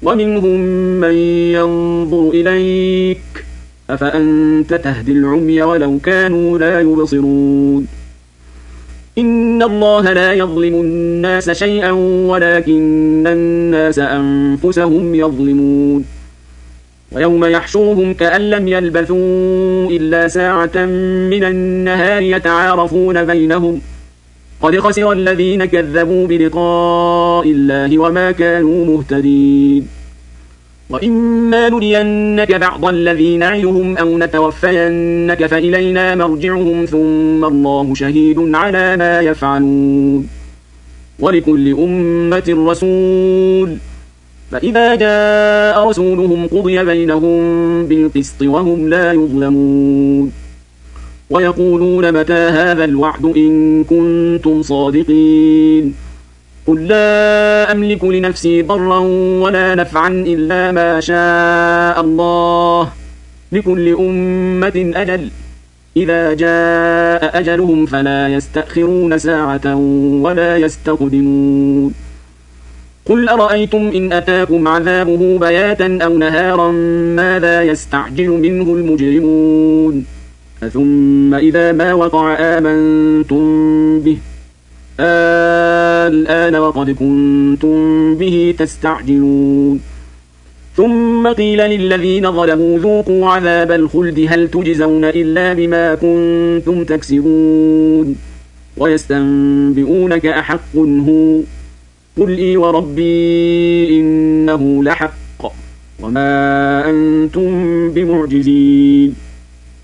ومنهم من ينظر إليك أفأنت تهدي العمي ولو كانوا لا يبصرون إن الله لا يظلم الناس شيئا ولكن الناس أنفسهم يظلمون ويوم يحشرهم كأن لم يلبثوا إلا ساعة من النهار يتعارفون بينهم قد خسر الذين كذبوا بلقاء الله وما كانوا مهتدين وإما نرينك بعض الذي نعدهم أو نتوفينك فإلينا مرجعهم ثم الله شهيد على ما يفعلون ولكل أمة رسول فإذا جاء رسولهم قضي بينهم بالقسط وهم لا يظلمون ويقولون متى هذا الوعد إن كنتم صادقين قل لا أملك لنفسي ضرا ولا نفعا إلا ما شاء الله لكل أمة أجل إذا جاء أجلهم فلا يستأخرون ساعة ولا يستقدمون قل أرأيتم إن أتاكم عذابه بياتا أو نهارا ماذا يستعجل منه المجرمون ثم إذا ما وقع آمنتم به الآن وقد كنتم به تستعجلون ثم قيل للذين ظلموا ذوقوا عذاب الخلد هل تجزون إلا بما كنتم تكسبون ويستنبئونك أحق هو قل إي وربي إنه لحق وما أنتم بمعجزين